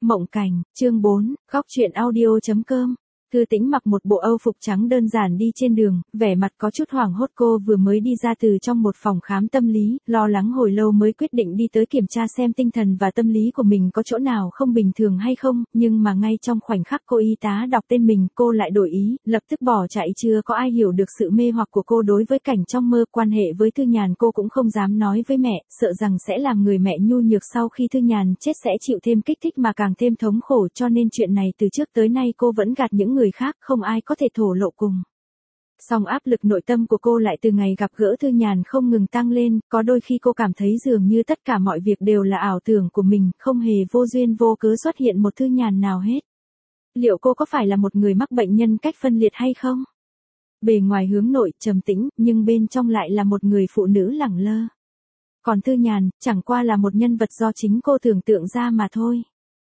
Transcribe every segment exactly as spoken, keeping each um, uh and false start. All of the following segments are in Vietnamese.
Mộng cảnh, chương bốn, góc truyện audio.com. Thư Tĩnh mặc một bộ âu phục trắng đơn giản đi trên đường, vẻ mặt có chút hoảng hốt. Cô vừa mới đi ra từ trong một phòng khám tâm lý, lo lắng hồi lâu mới quyết định đi tới kiểm tra xem tinh thần và tâm lý của mình có chỗ nào không bình thường hay không, nhưng mà ngay trong khoảnh khắc cô y tá đọc tên mình, cô lại đổi ý, lập tức bỏ chạy. Chưa có ai hiểu được sự mê hoặc của cô đối với cảnh trong mơ. Quan hệ với Thư Nhàn cô cũng không dám nói với mẹ, sợ rằng sẽ làm người mẹ nhu nhược sau khi Thư Nhàn chết sẽ chịu thêm kích thích mà càng thêm thống khổ, cho nên chuyện này từ trước tới nay cô vẫn gạt những người khác, không ai có thể thổ lộ cùng. Song áp lực nội tâm của cô lại từ ngày gặp gỡ Thư Nhàn không ngừng tăng lên, có đôi khi cô cảm thấy dường như tất cả mọi việc đều là ảo tưởng của mình, không hề vô duyên vô cớ xuất hiện một Thư Nhàn nào hết. Liệu cô có phải là một người mắc bệnh nhân cách phân liệt hay không? Bề ngoài hướng nội, trầm tĩnh, nhưng bên trong lại là một người phụ nữ lẳng lơ. Còn Thư Nhàn, chẳng qua là một nhân vật do chính cô tưởng tượng ra mà thôi.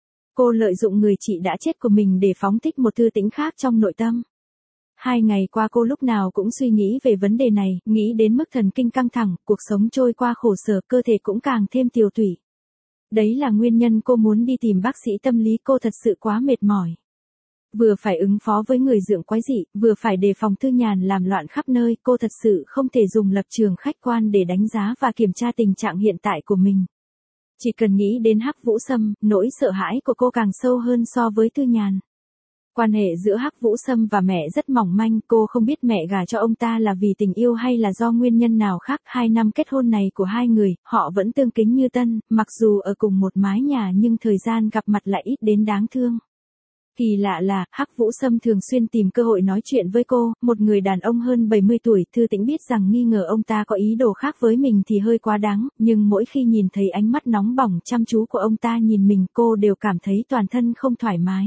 Cô lợi dụng người chị đã chết của mình để phóng thích một Thư Tĩnh khác trong nội tâm. Hai ngày qua cô lúc nào cũng suy nghĩ về vấn đề này, nghĩ đến mức thần kinh căng thẳng, cuộc sống trôi qua khổ sở, cơ thể cũng càng thêm tiều tụy. Đấy là nguyên nhân cô muốn đi tìm bác sĩ tâm lý, cô thật sự quá mệt mỏi. Vừa phải ứng phó với người dượng quái dị, vừa phải đề phòng Thư Nhàn làm loạn khắp nơi, cô thật sự không thể dùng lập trường khách quan để đánh giá và kiểm tra tình trạng hiện tại của mình. Chỉ cần nghĩ đến Hắc Vũ Sâm, nỗi sợ hãi của cô càng sâu hơn so với Thư Nhàn. Quan hệ giữa Hắc Vũ Sâm và mẹ rất mỏng manh, cô không biết mẹ gả cho ông ta là vì tình yêu hay là do nguyên nhân nào khác. Hai năm kết hôn này của hai người, họ vẫn tương kính như tân, mặc dù ở cùng một mái nhà nhưng thời gian gặp mặt lại ít đến đáng thương. Kỳ lạ là, Hắc Vũ Sâm thường xuyên tìm cơ hội nói chuyện với cô, một người đàn ông hơn bảy mươi tuổi. Thư Tĩnh biết rằng nghi ngờ ông ta có ý đồ khác với mình thì hơi quá đáng, nhưng mỗi khi nhìn thấy ánh mắt nóng bỏng chăm chú của ông ta nhìn mình, cô đều cảm thấy toàn thân không thoải mái.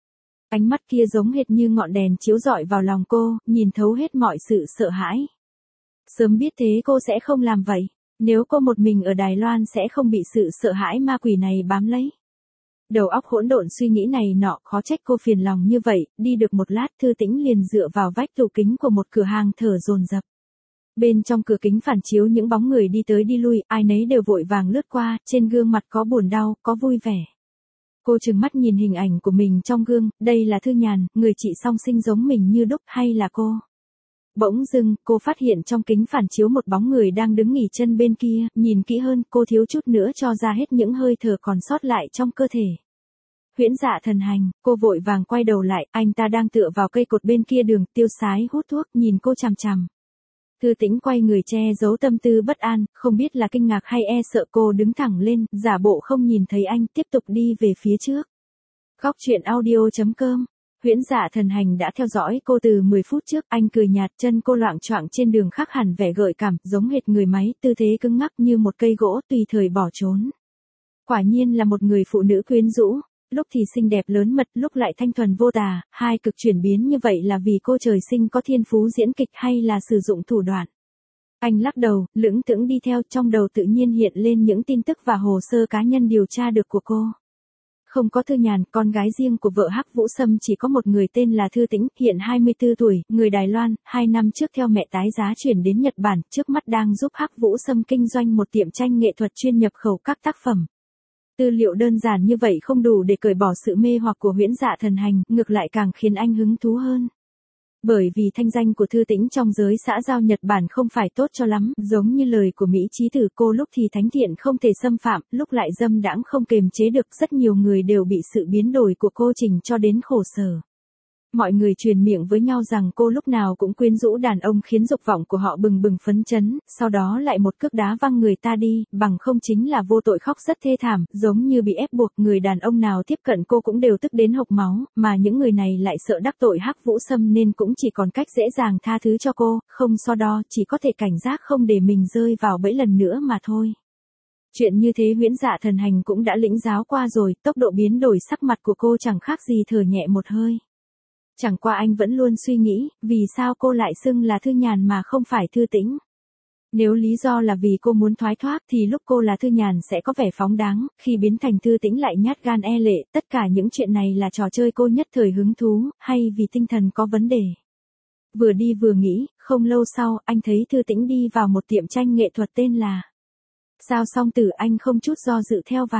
Ánh mắt kia giống hệt như ngọn đèn chiếu rọi vào lòng cô, nhìn thấu hết mọi sự sợ hãi. Sớm biết thế cô sẽ không làm vậy, nếu cô một mình ở Đài Loan sẽ không bị sự sợ hãi ma quỷ này bám lấy. Đầu óc hỗn độn suy nghĩ này nọ, khó trách cô phiền lòng như vậy. Đi được một lát, Thư Tĩnh liền dựa vào vách tủ kính của một cửa hàng thở dồn dập. Bên trong cửa kính phản chiếu những bóng người đi tới đi lui, ai nấy đều vội vàng lướt qua, trên gương mặt có buồn đau, có vui vẻ. Cô trừng mắt nhìn hình ảnh của mình trong gương, đây là Thư Nhàn, người chị song sinh giống mình như đúc, hay là cô? Bỗng dưng, cô phát hiện trong kính phản chiếu một bóng người đang đứng nghỉ chân bên kia, nhìn kỹ hơn, cô thiếu chút nữa cho ra hết những hơi thở còn sót lại trong cơ thể. Huyễn Dạ Thần Hành, cô vội vàng quay đầu lại, anh ta đang tựa vào cây cột bên kia đường, tiêu sái hút thuốc, nhìn cô chằm chằm. Thư Tĩnh quay người che giấu tâm tư bất an, không biết là kinh ngạc hay e sợ, cô đứng thẳng lên, giả bộ không nhìn thấy anh, tiếp tục đi về phía trước. Góc truyện audio.com. Huyễn Dạ Thần Hành đã theo dõi cô từ mười phút trước, anh cười nhạt, chân cô loạng choạng trên đường khác hẳn vẻ gợi cảm, giống hệt người máy, tư thế cứng ngắc như một cây gỗ, tùy thời bỏ trốn. Quả nhiên là một người phụ nữ quyến rũ, lúc thì xinh đẹp lớn mật, lúc lại thanh thuần vô tà, hai cực chuyển biến như vậy là vì cô trời sinh có thiên phú diễn kịch hay là sử dụng thủ đoạn. Anh lắc đầu, lững thững đi theo, trong đầu tự nhiên hiện lên những tin tức và hồ sơ cá nhân điều tra được của cô. Không có Thư Nhàn, con gái riêng của vợ Hắc Vũ Sâm chỉ có một người tên là Thư Tĩnh, hiện hai mươi tư tuổi, người Đài Loan, hai năm trước theo mẹ tái giá chuyển đến Nhật Bản, trước mắt đang giúp Hắc Vũ Sâm kinh doanh một tiệm tranh nghệ thuật chuyên nhập khẩu các tác phẩm. Tư liệu đơn giản như vậy không đủ để cởi bỏ sự mê hoặc của Huyễn Dạ Thần Hành, ngược lại càng khiến anh hứng thú hơn. Bởi vì thanh danh của Thư Tĩnh trong giới xã giao Nhật Bản không phải tốt cho lắm, giống như lời của Mỹ Chí Tử, cô lúc thì thánh thiện không thể xâm phạm, lúc lại dâm đãng không kềm chế được, rất nhiều người đều bị sự biến đổi của cô chỉnh cho đến khổ sở. Mọi người truyền miệng với nhau rằng cô lúc nào cũng quyến rũ đàn ông khiến dục vọng của họ bừng bừng phấn chấn, sau đó lại một cước đá văng người ta đi, bằng không chính là vô tội khóc rất thê thảm, giống như bị ép buộc. Người đàn ông nào tiếp cận cô cũng đều tức đến hộc máu, mà những người này lại sợ đắc tội Hắc Vũ Sâm nên cũng chỉ còn cách dễ dàng tha thứ cho cô, không so đo, chỉ có thể cảnh giác không để mình rơi vào bẫy lần nữa mà thôi. Chuyện như thế Huyễn Dạ Thần Hành cũng đã lĩnh giáo qua rồi, tốc độ biến đổi sắc mặt của cô chẳng khác gì thở nhẹ một hơi. Chẳng qua anh vẫn luôn suy nghĩ, vì sao cô lại xưng là Thư Nhàn mà không phải Thư Tĩnh. Nếu lý do là vì cô muốn thoái thoát thì lúc cô là Thư Nhàn sẽ có vẻ phóng đáng, khi biến thành Thư Tĩnh lại nhát gan e lệ, tất cả những chuyện này là trò chơi cô nhất thời hứng thú, hay vì tinh thần có vấn đề. Vừa đi vừa nghĩ, không lâu sau, anh thấy Thư Tĩnh đi vào một tiệm tranh nghệ thuật tên là Sao Song Tử, anh không chút do dự theo vào.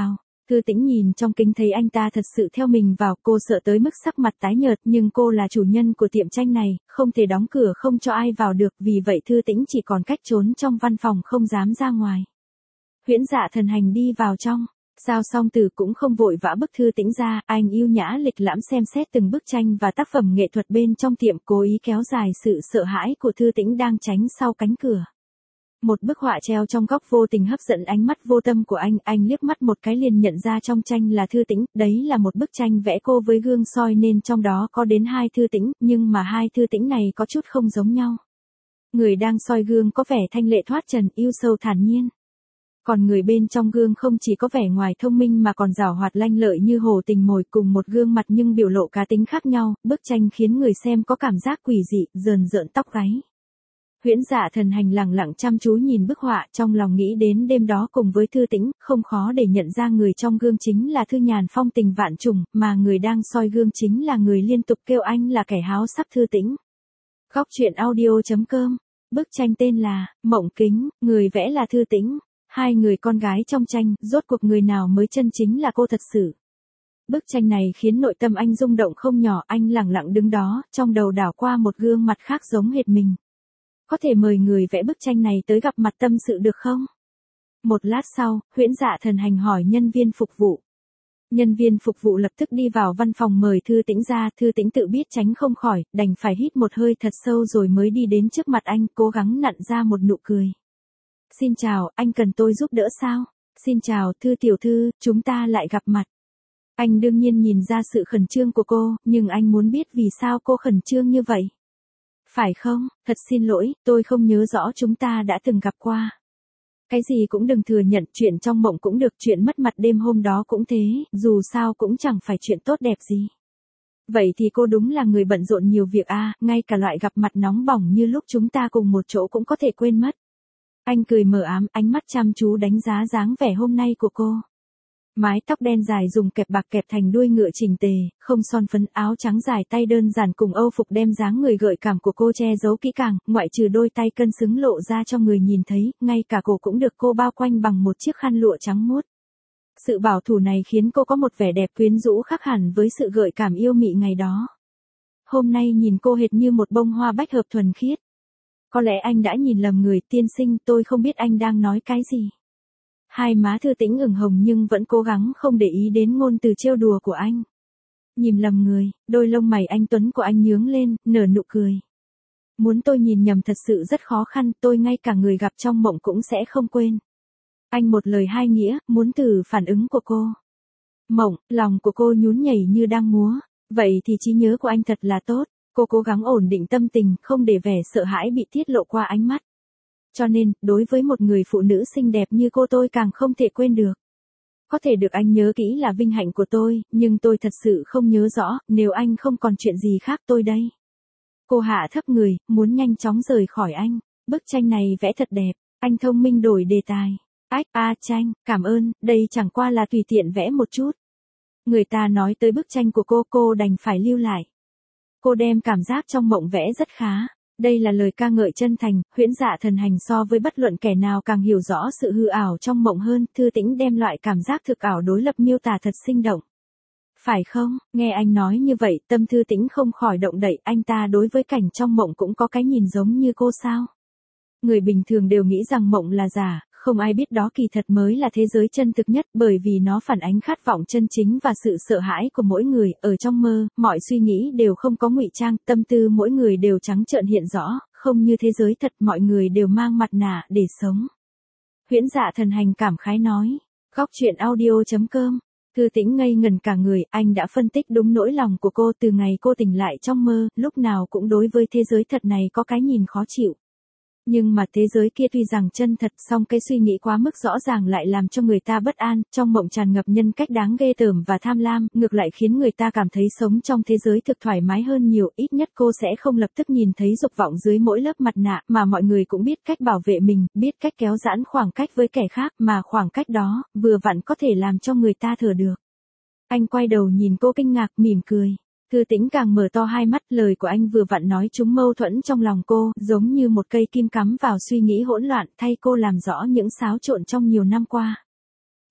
Thư Tĩnh nhìn trong kính thấy anh ta thật sự theo mình vào, cô sợ tới mức sắc mặt tái nhợt, nhưng cô là chủ nhân của tiệm tranh này, không thể đóng cửa không cho ai vào được, vì vậy Thư Tĩnh chỉ còn cách trốn trong văn phòng không dám ra ngoài. Huyễn Dạ Thần Hành đi vào trong. Giao Song Tử cũng không vội vã bức Thư Tĩnh ra, anh yêu nhã lịch lãm xem xét từng bức tranh và tác phẩm nghệ thuật bên trong tiệm, cố ý kéo dài sự sợ hãi của Thư Tĩnh đang tránh sau cánh cửa. Một bức họa treo trong góc vô tình hấp dẫn ánh mắt vô tâm của anh, anh liếc mắt một cái liền nhận ra trong tranh là Thư Tĩnh, đấy là một bức tranh vẽ cô với gương soi nên trong đó có đến hai Thư Tĩnh, nhưng mà hai Thư Tĩnh này có chút không giống nhau. Người đang soi gương có vẻ thanh lệ thoát trần, yêu sâu thản nhiên. Còn người bên trong gương không chỉ có vẻ ngoài thông minh mà còn giàu hoạt lanh lợi như hồ tình mồi, cùng một gương mặt nhưng biểu lộ cá tính khác nhau, bức tranh khiến người xem có cảm giác quỷ dị, rờn rợn tóc gáy. Huyễn Dạ Thần Hành lặng lặng chăm chú nhìn bức họa, trong lòng nghĩ đến đêm đó cùng với Thư Tĩnh, không khó để nhận ra người trong gương chính là Thư Nhàn phong tình vạn trùng, mà người đang soi gương chính là người liên tục kêu anh là kẻ háo sắc Thư Tĩnh. Góc truyện audio chấm com. Bức tranh tên là Mộng Kính, người vẽ là Thư Tĩnh. Hai người con gái trong tranh, rốt cuộc người nào mới chân chính là cô thật sự. Bức tranh này khiến nội tâm anh rung động không nhỏ, anh lặng lặng đứng đó, trong đầu đảo qua một gương mặt khác giống hệt mình. Có thể mời người vẽ bức tranh này tới gặp mặt tâm sự được không? Một lát sau, Huyễn Dạ Thần Hành hỏi nhân viên phục vụ. Nhân viên phục vụ lập tức đi vào văn phòng mời Thư Tĩnh ra, Thư Tĩnh tự biết tránh không khỏi, đành phải hít một hơi thật sâu rồi mới đi đến trước mặt anh, cố gắng nặn ra một nụ cười. Xin chào, anh cần tôi giúp đỡ sao? Xin chào, Thư tiểu thư, chúng ta lại gặp mặt. Anh đương nhiên nhìn ra sự khẩn trương của cô, nhưng anh muốn biết vì sao cô khẩn trương như vậy. Phải không, thật xin lỗi, tôi không nhớ rõ chúng ta đã từng gặp qua. Cái gì cũng đừng thừa nhận, chuyện trong mộng cũng được, chuyện mất mặt đêm hôm đó cũng thế, dù sao cũng chẳng phải chuyện tốt đẹp gì. Vậy thì cô đúng là người bận rộn nhiều việc à, ngay cả loại gặp mặt nóng bỏng như lúc chúng ta cùng một chỗ cũng có thể quên mất. Anh cười mờ ám, ánh mắt chăm chú đánh giá dáng vẻ hôm nay của cô. Mái tóc đen dài dùng kẹp bạc kẹp thành đuôi ngựa chỉnh tề, không son phấn, áo trắng dài tay đơn giản cùng âu phục đem dáng người gợi cảm của cô che giấu kỹ càng, ngoại trừ đôi tay cân xứng lộ ra cho người nhìn thấy, ngay cả cổ cũng được cô bao quanh bằng một chiếc khăn lụa trắng muốt. Sự bảo thủ này khiến cô có một vẻ đẹp quyến rũ khác hẳn với sự gợi cảm yêu mị ngày đó. Hôm nay nhìn cô hệt như một bông hoa bách hợp thuần khiết. Có lẽ anh đã nhìn lầm người, tiên sinh, tôi không biết anh đang nói cái gì. Hai má Thư Tĩnh ửng hồng nhưng vẫn cố gắng không để ý đến ngôn từ trêu đùa của anh. Nhìn lầm người, đôi lông mày anh tuấn của anh nhướng lên, nở nụ cười. Muốn tôi nhìn nhầm thật sự rất khó khăn, tôi ngay cả người gặp trong mộng cũng sẽ không quên. Anh một lời hai nghĩa, muốn từ phản ứng của cô. Mộng, lòng của cô nhún nhảy như đang múa, vậy thì trí nhớ của anh thật là tốt. Cô cố gắng ổn định tâm tình, không để vẻ sợ hãi bị tiết lộ qua ánh mắt. Cho nên, đối với một người phụ nữ xinh đẹp như cô tôi càng không thể quên được. Có thể được anh nhớ kỹ là vinh hạnh của tôi, nhưng tôi thật sự không nhớ rõ, nếu anh không còn chuyện gì khác tôi đây. Cô hạ thấp người, muốn nhanh chóng rời khỏi anh. Bức tranh này vẽ thật đẹp, anh thông minh đổi đề tài. Ách, a tranh, cảm ơn, đây chẳng qua là tùy tiện vẽ một chút. Người ta nói tới bức tranh của cô, cô đành phải lưu lại. Cô đem cảm giác trong mộng vẽ rất khá. Đây là lời ca ngợi chân thành, Huyễn Dạ Thần Hành so với bất luận kẻ nào càng hiểu rõ sự hư ảo trong mộng hơn, Thư Tĩnh đem loại cảm giác thực ảo đối lập miêu tả thật sinh động. Phải không, nghe anh nói như vậy, tâm Thư Tĩnh không khỏi động đậy, anh ta đối với cảnh trong mộng cũng có cái nhìn giống như cô sao? Người bình thường đều nghĩ rằng mộng là giả, không ai biết đó kỳ thật mới là thế giới chân thực nhất, bởi vì nó phản ánh khát vọng chân chính và sự sợ hãi của mỗi người. Ở trong mơ, mọi suy nghĩ đều không có ngụy trang, tâm tư mỗi người đều trắng trợn hiện rõ, không như thế giới thật, mọi người đều mang mặt nạ để sống. Huyễn Dạ Thần Hành cảm khái nói. Góc truyện audio chấm com. Thư Tĩnh ngây ngần cả người, anh đã phân tích đúng nỗi lòng của cô từ ngày cô tỉnh lại trong mơ, lúc nào cũng đối với thế giới thật này có cái nhìn khó chịu. Nhưng mà thế giới kia tuy rằng chân thật, song cái suy nghĩ quá mức rõ ràng lại làm cho người ta bất an, trong mộng tràn ngập nhân cách đáng ghê tởm và tham lam, ngược lại khiến người ta cảm thấy sống trong thế giới thực thoải mái hơn nhiều, ít nhất cô sẽ không lập tức nhìn thấy dục vọng dưới mỗi lớp mặt nạ, mà mọi người cũng biết cách bảo vệ mình, biết cách kéo giãn khoảng cách với kẻ khác, mà khoảng cách đó, vừa vặn có thể làm cho người ta thở được. Anh quay đầu nhìn cô kinh ngạc, mỉm cười. Thư Tĩnh càng mở to hai mắt, lời của anh vừa vặn nói trúng mâu thuẫn trong lòng cô, giống như một cây kim cắm vào suy nghĩ hỗn loạn, thay cô làm rõ những xáo trộn trong nhiều năm qua.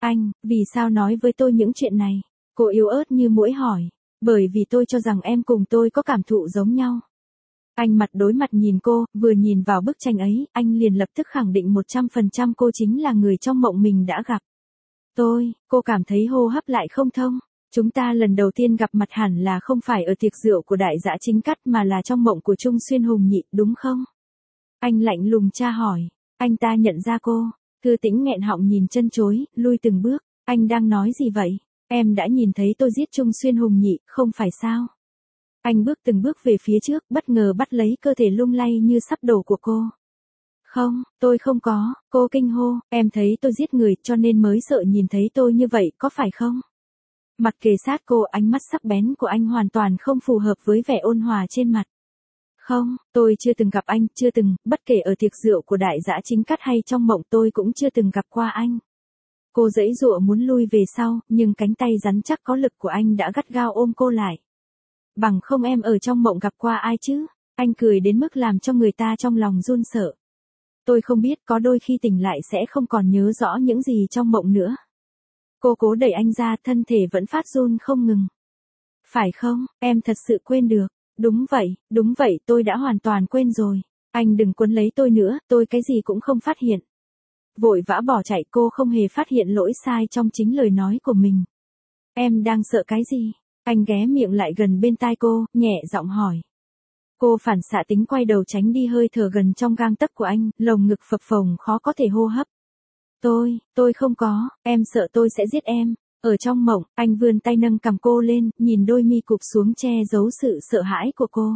Anh, vì sao nói với tôi những chuyện này? Cô yếu ớt như muỗi hỏi. Bởi vì tôi cho rằng em cùng tôi có cảm thụ giống nhau. Anh mặt đối mặt nhìn cô, vừa nhìn vào bức tranh ấy, anh liền lập tức khẳng định một trăm phần trăm cô chính là người trong mộng mình đã gặp. Tôi, cô cảm thấy hô hấp lại không thông. Chúng ta lần đầu tiên gặp mặt hẳn là không phải ở tiệc rượu của đại dã chính cắt mà là trong mộng của Trung Xuyên Hùng Nhị, đúng không? Anh lạnh lùng tra hỏi. Anh ta nhận ra cô. Thư Tĩnh nghẹn họng nhìn chân chối, lui từng bước. Anh đang nói gì vậy? Em đã nhìn thấy tôi giết Trung Xuyên Hùng Nhị, không phải sao? Anh bước từng bước về phía trước, bất ngờ bắt lấy cơ thể lung lay như sắp đổ của cô. Không, tôi không có, cô kinh hô, em thấy tôi giết người cho nên mới sợ nhìn thấy tôi như vậy, có phải không? Mặt kề sát cô, ánh mắt sắc bén của anh hoàn toàn không phù hợp với vẻ ôn hòa trên mặt. Không, tôi chưa từng gặp anh, chưa từng, bất kể ở tiệc rượu của đại dã chính cắt hay trong mộng tôi cũng chưa từng gặp qua anh. Cô giãy giụa muốn lui về sau, nhưng cánh tay rắn chắc có lực của anh đã gắt gao ôm cô lại. Bằng không em ở trong mộng gặp qua ai chứ? Anh cười đến mức làm cho người ta trong lòng run sợ. Tôi không biết, có đôi khi tỉnh lại sẽ không còn nhớ rõ những gì trong mộng nữa. Cô cố đẩy anh ra, thân thể vẫn phát run không ngừng. Phải không, em thật sự quên được. Đúng vậy, đúng vậy, tôi đã hoàn toàn quên rồi. Anh đừng quấn lấy tôi nữa, tôi cái gì cũng không phát hiện. Vội vã bỏ chạy, cô không hề phát hiện lỗi sai trong chính lời nói của mình. Em đang sợ cái gì? Anh ghé miệng lại gần bên tai cô, nhẹ giọng hỏi. Cô phản xạ tính quay đầu tránh đi hơi thở gần trong gang tấc của anh, lồng ngực phập phồng khó có thể hô hấp. Tôi, tôi không có, em sợ tôi sẽ giết em. Ở trong mộng, anh vươn tay nâng cằm cô lên, nhìn đôi mi cụp xuống che giấu sự sợ hãi của cô.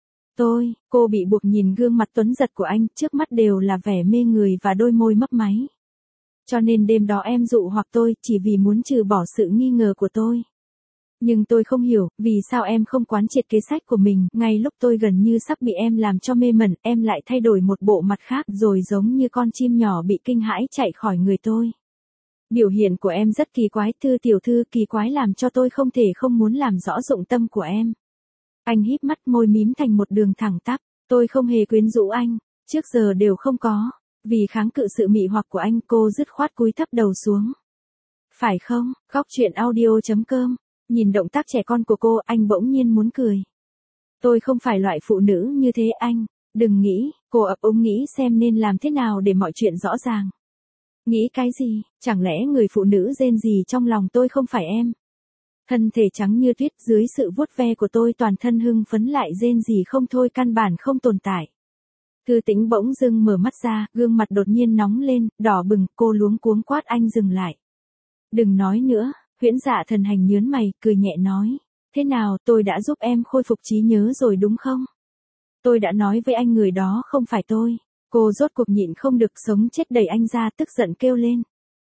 Tôi, cô bị buộc nhìn gương mặt tuấn giật của anh, trước mắt đều là vẻ mê người và đôi môi mấp máy. Cho nên đêm đó em dụ hoặc tôi, chỉ vì muốn trừ bỏ sự nghi ngờ của tôi. Nhưng tôi không hiểu, vì sao em không quán triệt kế sách của mình, ngay lúc tôi gần như sắp bị em làm cho mê mẩn, em lại thay đổi một bộ mặt khác rồi giống như con chim nhỏ bị kinh hãi chạy khỏi người tôi. Biểu hiện của em rất kỳ quái, Thư tiểu thư, kỳ quái làm cho tôi không thể không muốn làm rõ dụng tâm của em. Anh híp mắt, môi mím thành một đường thẳng tắp, tôi không hề quyến rũ anh, trước giờ đều không có. Vì kháng cự sự mị hoặc của anh, cô dứt khoát cúi thấp đầu xuống. Phải không, Góc Chuyện Audio chấm com. Nhìn động tác trẻ con của cô, anh bỗng nhiên muốn cười. Tôi không phải loại phụ nữ như thế anh, đừng nghĩ, cô ấp úng nghĩ xem nên làm thế nào để mọi chuyện rõ ràng. Nghĩ cái gì, chẳng lẽ người phụ nữ rên rỉ trong lòng tôi không phải em? Thân thể trắng như tuyết dưới sự vuốt ve của tôi toàn thân hưng phấn lại rên rỉ không thôi, căn bản không tồn tại. Thư Tĩnh bỗng dưng mở mắt ra, gương mặt đột nhiên nóng lên, đỏ bừng, cô luống cuống quát anh dừng lại. Đừng nói nữa. Huyễn Dạ Thần Hành nhớn mày, cười nhẹ nói. Thế nào, tôi đã giúp em khôi phục trí nhớ rồi đúng không? Tôi đã nói với anh người đó không phải tôi. Cô rốt cuộc nhịn không được, sống chết đẩy anh ra, tức giận kêu lên.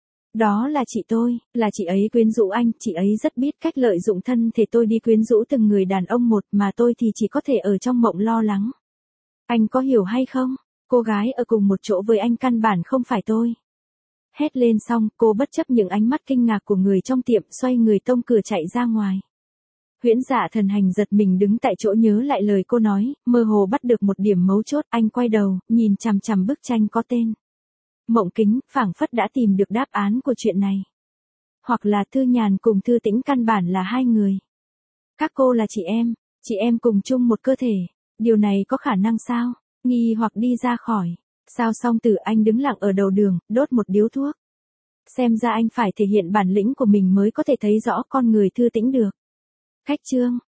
Đó là chị tôi, là chị ấy quyến rũ anh, chị ấy rất biết cách lợi dụng thân thể tôi đi quyến rũ từng người đàn ông một, mà tôi thì chỉ có thể ở trong mộng lo lắng. Anh có hiểu hay không? Cô gái ở cùng một chỗ với anh căn bản không phải tôi. Hét lên xong, cô bất chấp những ánh mắt kinh ngạc của người trong tiệm, xoay người tông cửa chạy ra ngoài. Huyễn Dạ Thần Hành giật mình đứng tại chỗ nhớ lại lời cô nói, mơ hồ bắt được một điểm mấu chốt, anh quay đầu, nhìn chằm chằm bức tranh có tên Mộng Kính, phảng phất đã tìm được đáp án của chuyện này. Hoặc là Thư Nhàn cùng Thư Tĩnh căn bản là hai người. Các cô là chị em, chị em cùng chung một cơ thể, điều này có khả năng sao? Nghi hoặc đi ra khỏi. Sao Song Tử, anh đứng lặng ở đầu đường, đốt một điếu thuốc. Xem ra anh phải thể hiện bản lĩnh của mình mới có thể thấy rõ con người Thư Tĩnh được. Khách trương,